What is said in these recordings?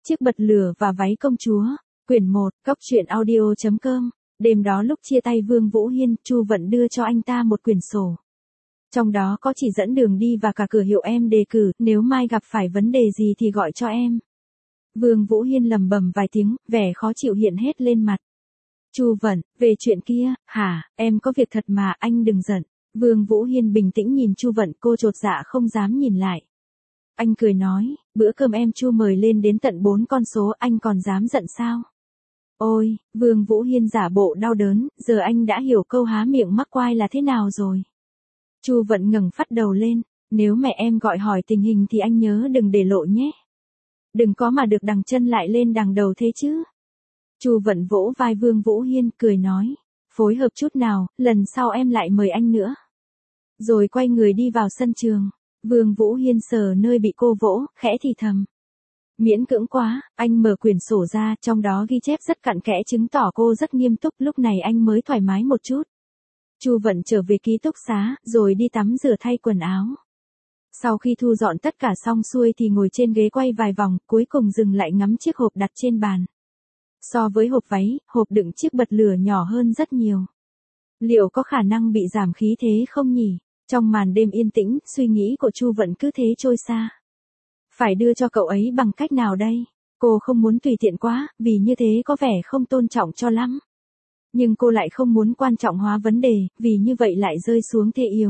Chiếc bật lửa và váy công chúa, quyển 1, cóc truyện audio.com. Đêm đó lúc chia tay Vương Vũ Hiên, Chu Vận đưa cho anh ta một quyển sổ. Trong đó có chỉ dẫn đường đi và cả cửa hiệu em đề cử, nếu mai gặp phải vấn đề gì thì gọi cho em. Vương Vũ Hiên lẩm bẩm vài tiếng, vẻ khó chịu hiện hết lên mặt. Chu Vận, về chuyện kia, hả, em có việc thật mà, anh đừng giận. Vương Vũ Hiên bình tĩnh nhìn Chu Vận, cô chột dạ không dám nhìn lại. Anh cười nói, bữa cơm em Chu mời lên đến tận 4 con số, anh còn dám giận sao? Ôi, Vương Vũ Hiên giả bộ đau đớn, giờ anh đã hiểu câu há miệng mắc quai là thế nào rồi. Chu Vận ngẩng phát đầu lên, nếu mẹ em gọi hỏi tình hình thì anh nhớ đừng để lộ nhé. Đừng có mà được đằng chân lại lên đằng đầu thế chứ. Chu Vận vỗ vai Vương Vũ Hiên, cười nói, phối hợp chút nào, lần sau em lại mời anh nữa. Rồi quay người đi vào sân trường. Vương Vũ Hiên sờ nơi bị cô vỗ, khẽ thì thầm. Miễn cưỡng quá, anh mở quyển sổ ra, trong đó ghi chép rất cặn kẽ chứng tỏ cô rất nghiêm túc, lúc này anh mới thoải mái một chút. Chu Vận trở về ký túc xá, rồi đi tắm rửa thay quần áo. Sau khi thu dọn tất cả xong xuôi thì ngồi trên ghế quay vài vòng, cuối cùng dừng lại ngắm chiếc hộp đặt trên bàn. So với hộp váy, hộp đựng chiếc bật lửa nhỏ hơn rất nhiều. Liệu có khả năng bị giảm khí thế không nhỉ? Trong màn đêm yên tĩnh, suy nghĩ của Chu Vận cứ thế trôi xa. Phải đưa cho cậu ấy bằng cách nào đây? Cô không muốn tùy tiện quá, vì như thế có vẻ không tôn trọng cho lắm. Nhưng cô lại không muốn quan trọng hóa vấn đề, vì như vậy lại rơi xuống thế yếu.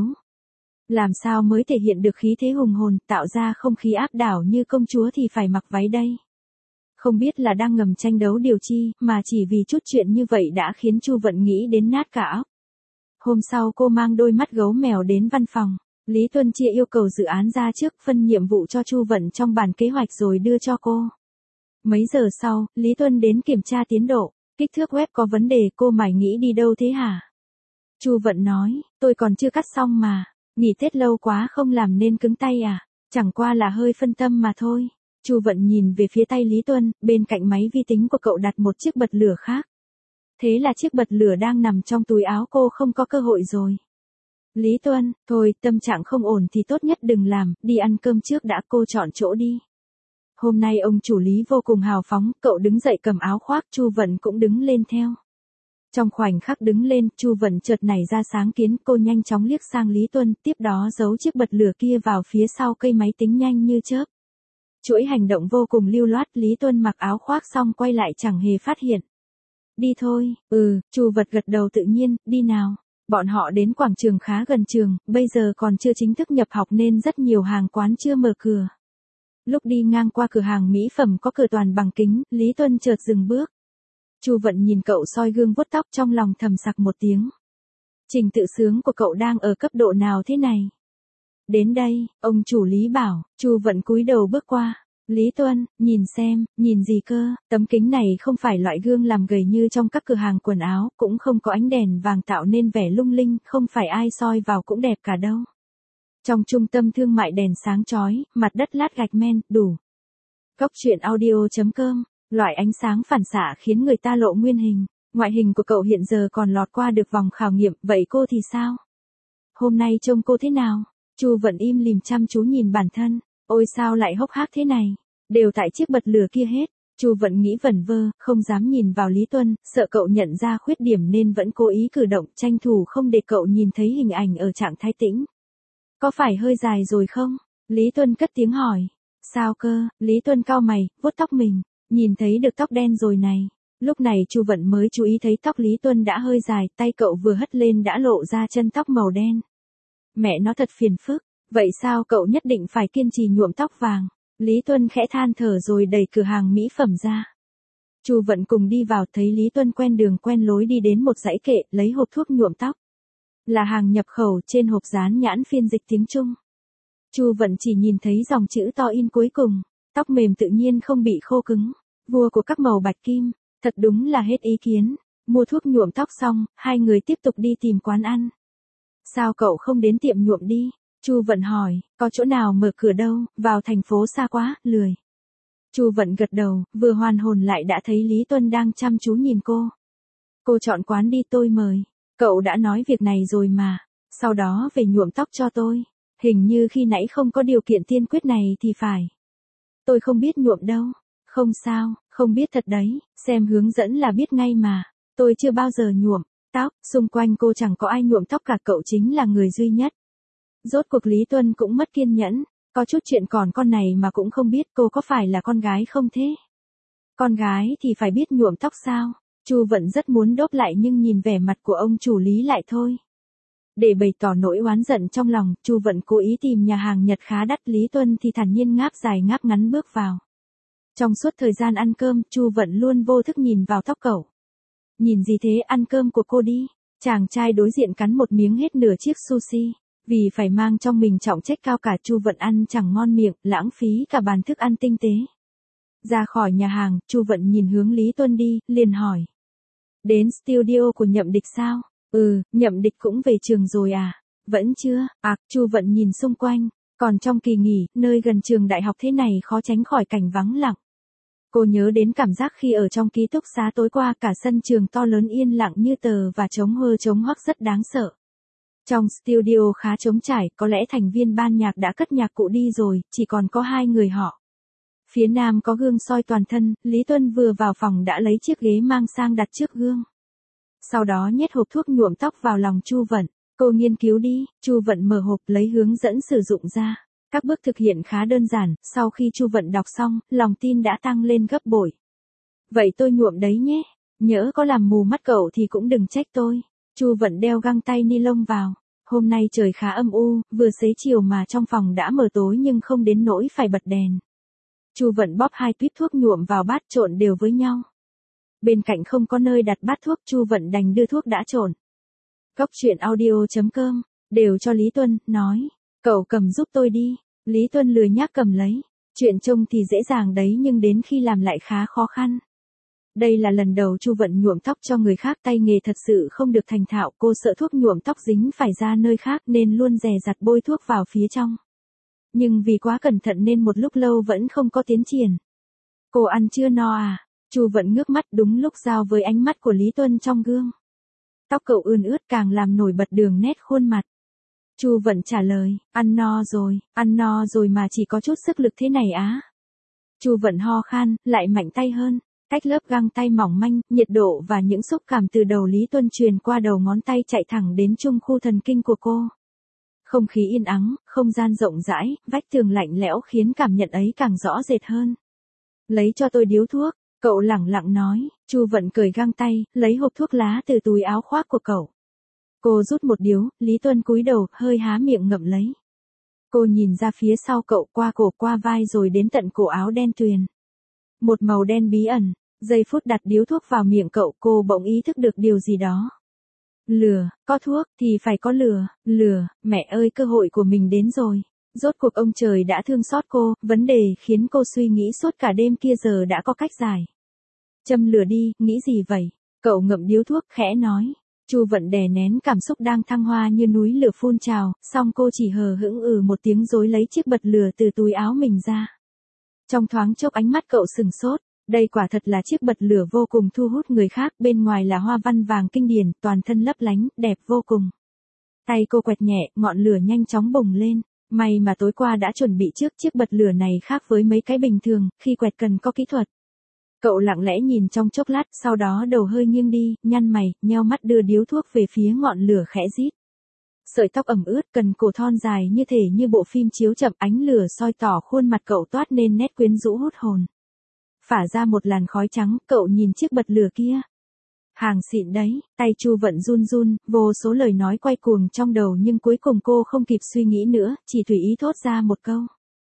Làm sao mới thể hiện được khí thế hùng hồn, tạo ra không khí áp đảo như công chúa thì phải mặc váy đây. Không biết là đang ngầm tranh đấu điều chi, mà chỉ vì chút chuyện như vậy đã khiến Chu Vận nghĩ đến nát cả óc. Hôm sau cô mang đôi mắt gấu mèo đến văn phòng. Lý Tuân chia yêu cầu dự án ra trước, phân nhiệm vụ cho Chu Vận trong bản kế hoạch rồi đưa cho cô. Mấy giờ sau, Lý Tuân đến kiểm tra tiến độ. Kích thước web có vấn đề, cô mải nghĩ đi đâu thế hả? Chu Vận nói, tôi còn chưa cắt xong mà. Nghỉ Tết lâu quá không làm nên cứng tay à? Chẳng qua là hơi phân tâm mà thôi. Chu Vận nhìn về phía tay Lý Tuân, bên cạnh máy vi tính của cậu đặt một chiếc bật lửa khác. Thế là chiếc bật lửa đang nằm trong túi áo cô không có cơ hội rồi. Lý Tuân, thôi, tâm trạng không ổn thì tốt nhất đừng làm, đi ăn cơm trước đã, cô chọn chỗ đi. Hôm nay ông chủ Lý vô cùng hào phóng, cậu đứng dậy cầm áo khoác, Chu Vận cũng đứng lên theo. Trong khoảnh khắc đứng lên, Chu Vận chợt nảy ra sáng kiến, cô nhanh chóng liếc sang Lý Tuân, tiếp đó giấu chiếc bật lửa kia vào phía sau cây máy tính nhanh như chớp. Chuỗi hành động vô cùng lưu loát, Lý Tuân mặc áo khoác xong quay lại chẳng hề phát hiện. Đi thôi, Chu Vận gật đầu tự nhiên, đi nào. Bọn họ đến quảng trường khá gần trường, bây giờ còn chưa chính thức nhập học nên rất nhiều hàng quán chưa mở cửa. Lúc đi ngang qua cửa hàng mỹ phẩm có cửa toàn bằng kính, Lý Tuân chợt dừng bước. Chu Vận nhìn cậu soi gương vuốt tóc trong lòng thầm sặc một tiếng. Trình tự sướng của cậu đang ở cấp độ nào thế này? Đến đây, ông chủ Lý bảo, Chu Vận cúi đầu bước qua. Lý Tuân, nhìn xem, nhìn gì cơ, tấm kính này không phải loại gương làm gầy như trong các cửa hàng quần áo, cũng không có ánh đèn vàng tạo nên vẻ lung linh, không phải ai soi vào cũng đẹp cả đâu. Trong trung tâm thương mại đèn sáng chói, mặt đất lát gạch men, đủ. Cóc truyện audio.com, loại ánh sáng phản xạ khiến người ta lộ nguyên hình. Ngoại hình của cậu hiện giờ còn lọt qua được vòng khảo nghiệm, vậy cô thì sao? Hôm nay trông cô thế nào? Chu Vận im lìm chăm chú nhìn bản thân. Ôi sao lại hốc hác thế này? Đều tại chiếc bật lửa kia hết. Chu Vận nghĩ vẩn vơ, không dám nhìn vào Lý Tuân, sợ cậu nhận ra khuyết điểm nên vẫn cố ý cử động, tranh thủ không để cậu nhìn thấy hình ảnh ở trạng thái tĩnh. Có phải hơi dài rồi không? Lý Tuân cất tiếng hỏi. Sao cơ? Lý Tuân cau mày, vuốt tóc mình, nhìn thấy được tóc đen rồi này. Lúc này Chu Vận mới chú ý thấy tóc Lý Tuân đã hơi dài, tay cậu vừa hất lên đã lộ ra chân tóc màu đen. Mẹ nó thật phiền phức. Vậy sao cậu nhất định phải kiên trì nhuộm tóc vàng? Lý Tuân khẽ than thở rồi đẩy cửa hàng mỹ phẩm ra. Chu Vận cùng đi vào, thấy Lý Tuân quen đường quen lối đi đến một dãy kệ, lấy hộp thuốc nhuộm tóc. Là hàng nhập khẩu, trên hộp dán nhãn phiên dịch tiếng Trung. Chu Vận chỉ nhìn thấy dòng chữ to in cuối cùng, tóc mềm tự nhiên không bị khô cứng, vua của các màu bạch kim, thật đúng là hết ý kiến. Mua thuốc nhuộm tóc xong, hai người tiếp tục đi tìm quán ăn. Sao cậu không đến tiệm nhuộm đi? Chu Vận hỏi, có chỗ nào mở cửa đâu, vào thành phố xa quá, lười. Chu Vận gật đầu, vừa hoàn hồn lại đã thấy Lý Tuân đang chăm chú nhìn cô. Cô chọn quán đi, tôi mời. Cậu đã nói việc này rồi mà, sau đó về nhuộm tóc cho tôi. Hình như khi nãy không có điều kiện tiên quyết này thì phải. Tôi không biết nhuộm đâu. Không sao, không biết thật đấy, xem hướng dẫn là biết ngay mà. Tôi chưa bao giờ nhuộm tóc, xung quanh cô chẳng có ai nhuộm tóc cả, cậu chính là người duy nhất. Rốt cuộc Lý Tuân cũng mất kiên nhẫn, có chút chuyện còn con này mà cũng không biết, cô có phải là con gái không thế? Con gái thì phải biết nhuộm tóc sao? Chu Vận rất muốn đốp lại nhưng nhìn vẻ mặt của ông chủ Lý lại thôi. Để bày tỏ nỗi oán giận trong lòng, Chu Vận cố ý tìm nhà hàng Nhật khá đắt, Lý Tuân thì thản nhiên ngáp dài ngáp ngắn bước vào. Trong suốt thời gian ăn cơm, Chu Vận luôn vô thức nhìn vào tóc cậu. Nhìn gì thế, ăn cơm của cô đi. Chàng trai đối diện cắn một miếng hết nửa chiếc sushi. Vì phải mang trong mình trọng trách cao cả, Chu Vận ăn chẳng ngon miệng, lãng phí cả bàn thức ăn tinh tế. Ra khỏi nhà hàng, Chu Vận nhìn hướng Lý Tuân đi, liền hỏi. Đến studio của Nhậm Địch sao? Ừ, Nhậm Địch cũng về trường rồi à? Vẫn chưa, Chu Vận nhìn xung quanh. Còn trong kỳ nghỉ, nơi gần trường đại học thế này khó tránh khỏi cảnh vắng lặng. Cô nhớ đến cảm giác khi ở trong ký túc xá tối qua, cả sân trường to lớn yên lặng như tờ và trống hơ trống hoắc rất đáng sợ. Trong studio khá trống trải, có lẽ thành viên ban nhạc đã cất nhạc cụ đi rồi, chỉ còn có 2 người họ. Phía nam có gương soi toàn thân, Lý Tuân vừa vào phòng đã lấy chiếc ghế mang sang đặt trước gương. Sau đó nhét hộp thuốc nhuộm tóc vào lòng Chu Vận. Cô nghiên cứu đi. Chu Vận mở hộp lấy hướng dẫn sử dụng ra. Các bước thực hiện khá đơn giản, sau khi Chu Vận đọc xong, lòng tin đã tăng lên gấp bội. Vậy tôi nhuộm đấy nhé. Nhỡ có làm mù mắt cậu thì cũng đừng trách tôi. Chu Vận đeo găng tay ni lông vào. Hôm nay trời khá âm u, vừa xế chiều mà trong phòng đã mờ tối nhưng không đến nỗi phải bật đèn. Chu Vận bóp 2 tuýp thuốc nhuộm vào bát trộn đều với nhau. Bên cạnh không có nơi đặt bát thuốc, Chu Vận đành đưa thuốc đã trộn. Cóc truyện audio.com, đều cho Lý Tuân, nói. Cậu cầm giúp tôi đi. Lý Tuân lười nhác cầm lấy. Chuyện trông thì dễ dàng đấy nhưng đến khi làm lại khá khó khăn. Đây là lần đầu Chu Vận nhuộm tóc cho người khác, tay nghề thật sự không được thành thạo, cô sợ thuốc nhuộm tóc dính phải ra nơi khác nên luôn dè dặt bôi thuốc vào phía trong. Nhưng vì quá cẩn thận nên một lúc lâu vẫn không có tiến triển. Cô ăn chưa no à? Chu Vận ngước mắt đúng lúc giao với ánh mắt của Lý Tuân trong gương. Tóc cậu ươn ướt càng làm nổi bật đường nét khuôn mặt. Chu Vận trả lời, ăn no rồi mà chỉ có chút sức lực thế này á. Chu Vận ho khan, lại mạnh tay hơn. Cách lớp găng tay mỏng manh, nhiệt độ và những xúc cảm từ đầu Lý Tuân truyền qua đầu ngón tay chạy thẳng đến trung khu thần kinh của cô. Không khí yên ắng, không gian rộng rãi, vách tường lạnh lẽo khiến cảm nhận ấy càng rõ rệt hơn. Lấy cho tôi điếu thuốc, cậu lẳng lặng nói. Chu Vận cởi găng tay, lấy hộp thuốc lá từ túi áo khoác của cậu. Cô rút một điếu, Lý Tuân cúi đầu, hơi há miệng ngậm lấy. Cô nhìn ra phía sau cậu, qua cổ qua vai rồi đến tận cổ áo đen tuyền. Một màu đen bí ẩn, giây phút đặt điếu thuốc vào miệng cậu, cô bỗng ý thức được điều gì đó. Lửa, có thuốc thì phải có lửa, mẹ ơi cơ hội của mình đến rồi. Rốt cuộc ông trời đã thương xót cô, vấn đề khiến cô suy nghĩ suốt cả đêm kia giờ đã có cách giải. Châm lửa đi, nghĩ gì vậy? Cậu ngậm điếu thuốc khẽ nói. Chu Vận đè nén cảm xúc đang thăng hoa như núi lửa phun trào, xong cô chỉ hờ hững một tiếng rồi lấy chiếc bật lửa từ túi áo mình ra. Trong thoáng chốc ánh mắt cậu sừng sốt, đây quả thật là chiếc bật lửa vô cùng thu hút người khác, bên ngoài là hoa văn vàng kinh điển, toàn thân lấp lánh, đẹp vô cùng. Tay cô quẹt nhẹ, ngọn lửa nhanh chóng bùng lên, may mà tối qua đã chuẩn bị trước, chiếc bật lửa này khác với mấy cái bình thường, khi quẹt cần có kỹ thuật. Cậu lặng lẽ nhìn trong chốc lát, sau đó đầu hơi nghiêng đi, nhăn mày, nheo mắt đưa điếu thuốc về phía ngọn lửa khẽ rít. Sợi tóc ẩm ướt, cần cổ thon dài như thể như bộ phim chiếu chậm, ánh lửa soi tỏ khuôn mặt cậu toát nên nét quyến rũ hút hồn. Phả ra một làn khói trắng, cậu nhìn chiếc bật lửa kia. Hàng xịn đấy, tay Chu Vận run run, vô số lời nói quay cuồng trong đầu nhưng cuối cùng cô không kịp suy nghĩ nữa, chỉ tùy ý thốt ra một câu.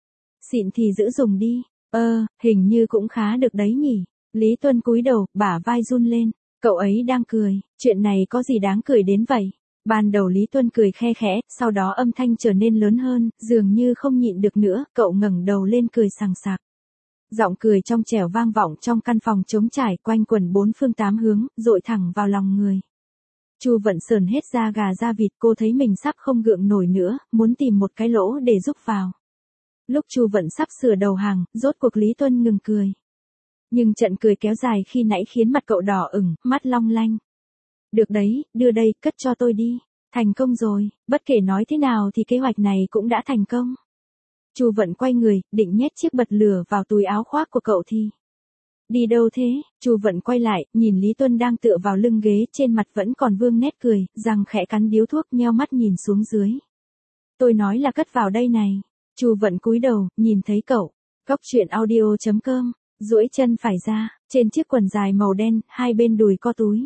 Xịn thì giữ dùng đi, hình như cũng khá được đấy nhỉ. Lý Tuân cúi đầu, bả vai run lên, cậu ấy đang cười, chuyện này có gì đáng cười đến vậy? Ban đầu Lý Tuân cười khe khẽ, sau đó âm thanh trở nên lớn hơn, dường như không nhịn được nữa, cậu ngẩng đầu lên cười sằng sặc. Giọng cười trong trẻo vang vọng trong căn phòng trống trải, quanh quẩn 4 phương 8 hướng, dội thẳng vào lòng người. Chu Vận sờn hết da gà da vịt, cô thấy mình sắp không gượng nổi nữa, muốn tìm một cái lỗ để rúc vào. Lúc Chu Vận sắp sửa đầu hàng, rốt cuộc Lý Tuân ngừng cười. Nhưng trận cười kéo dài khi nãy khiến mặt cậu đỏ ửng, mắt long lanh. Được đấy, đưa đây, cất cho tôi đi. Thành công rồi, bất kể nói thế nào thì kế hoạch này cũng đã thành công. Chu Vận quay người, định nhét chiếc bật lửa vào túi áo khoác của cậu thì Đi đâu thế? Chu Vận quay lại, nhìn Lý Tuân đang tựa vào lưng ghế, trên mặt vẫn còn vương nét cười, răng khẽ cắn điếu thuốc, nheo mắt nhìn xuống dưới. Tôi nói là cất vào đây này. Chu Vận cúi đầu, nhìn thấy cậu. Cóc truyện audio.com, duỗi chân phải ra, trên chiếc quần dài màu đen, hai bên đùi co túi.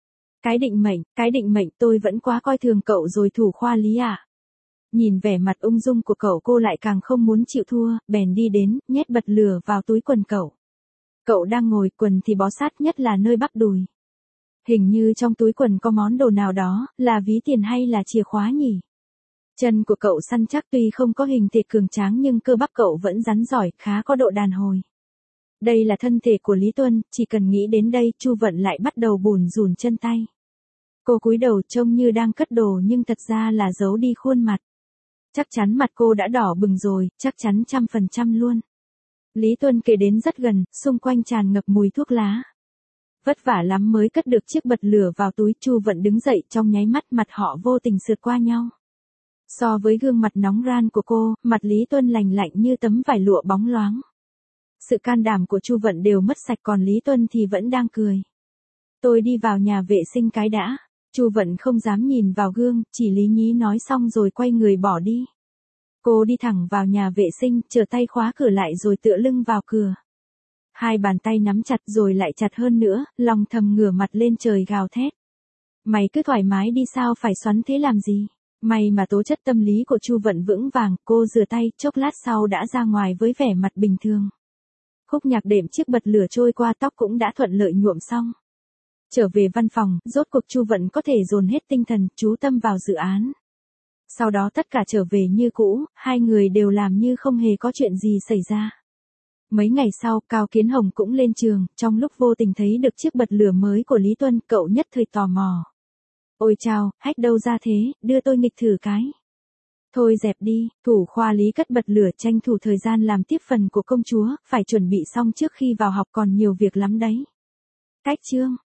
Cái định mệnh, tôi vẫn quá coi thường cậu rồi thủ khoa Lý ạ. Nhìn vẻ mặt ung dung của cậu, cô lại càng không muốn chịu thua, bèn đi đến, nhét bật lửa vào túi quần cậu. Cậu đang ngồi, quần thì bó sát, nhất là nơi bắp đùi. Hình như trong túi quần có món đồ nào đó, là ví tiền hay là chìa khóa nhỉ? Chân của cậu săn chắc, tuy không có hình thể cường tráng nhưng cơ bắp cậu vẫn rắn giỏi, khá có độ đàn hồi. Đây là thân thể của Lý Tuân, chỉ cần nghĩ đến đây, Chu Vận lại bắt đầu bủn rủn chân tay. Cô cúi đầu trông như đang cất đồ nhưng thật ra là giấu đi khuôn mặt. Chắc chắn mặt cô đã đỏ bừng rồi, chắc chắn 100% luôn. Lý Tuân kề đến rất gần, xung quanh tràn ngập mùi thuốc lá. Vất vả lắm mới cất được chiếc bật lửa vào túi. Chu Vận đứng dậy, trong nháy mắt mặt họ vô tình sượt qua nhau. So với gương mặt nóng ran của cô, mặt Lý Tuân lành lạnh như tấm vải lụa bóng loáng. Sự can đảm của Chu Vận đều mất sạch, còn Lý Tuân thì vẫn đang cười. Tôi đi vào nhà vệ sinh cái đã. Chu Vận không dám nhìn vào gương, chỉ lý nhí nói xong rồi quay người bỏ đi. Cô đi thẳng vào nhà vệ sinh, trở tay khóa cửa lại rồi tựa lưng vào cửa. Hai bàn tay nắm chặt rồi lại chặt hơn nữa, lòng thầm ngửa mặt lên trời gào thét. Mày cứ thoải mái đi, sao phải xoắn thế làm gì? May mà tố chất tâm lý của Chu Vận vững vàng, cô rửa tay, chốc lát sau đã ra ngoài với vẻ mặt bình thường. Khúc nhạc đệm chiếc bật lửa trôi qua, tóc cũng đã thuận lợi nhuộm xong. Trở về văn phòng, rốt cuộc Chu Vận có thể dồn hết tinh thần, chú tâm vào dự án. Sau đó tất cả trở về như cũ, hai người đều làm như không hề có chuyện gì xảy ra. Mấy ngày sau, Cao Kiến Hồng cũng lên trường, trong lúc vô tình thấy được chiếc bật lửa mới của Lý Tuân, cậu nhất thời tò mò. Ôi chao, hack đâu ra thế, đưa tôi nghịch thử cái. Thôi dẹp đi, thủ khoa Lý cất bật lửa, tranh thủ thời gian làm tiếp phần của công chúa, phải chuẩn bị xong trước khi vào học, còn nhiều việc lắm đấy. Cách chương.